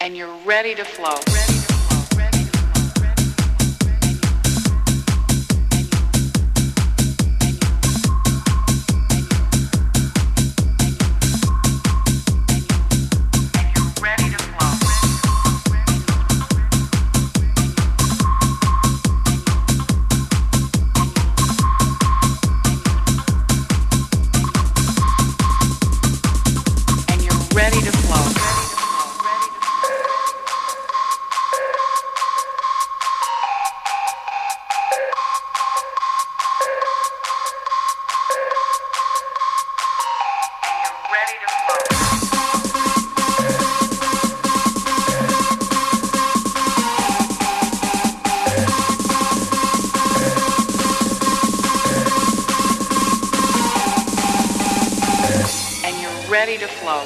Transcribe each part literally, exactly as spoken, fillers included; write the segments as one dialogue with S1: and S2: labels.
S1: and you're ready to flow. Ready to flow. Ready to flow.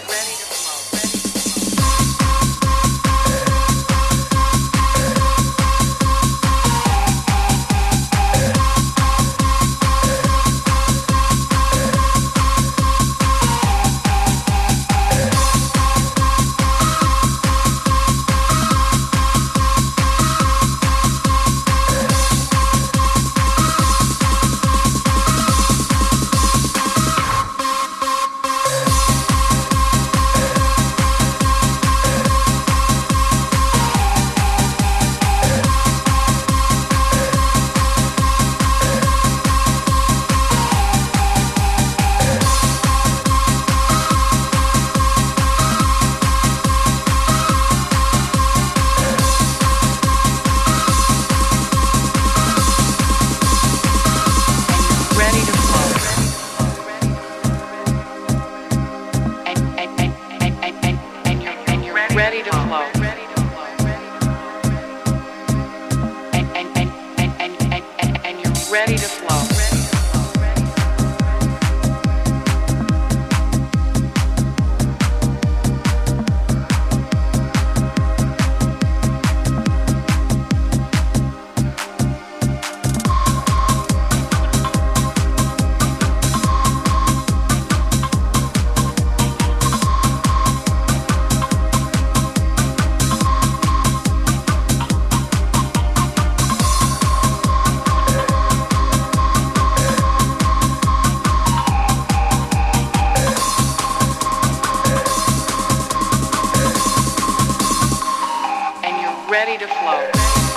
S1: Ready to flow. And, and, and, and, and, and, and, and you're ready to flow. Ready to flow.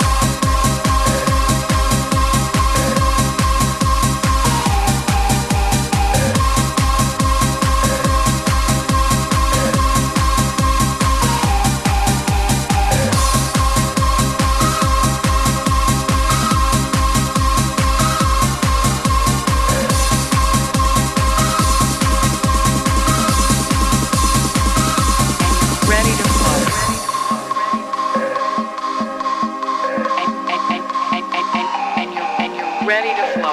S1: Ready to flow.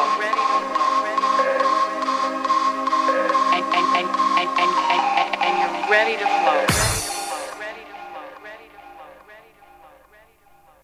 S1: And, and, and, and, and, and, and, and you're ready to flow.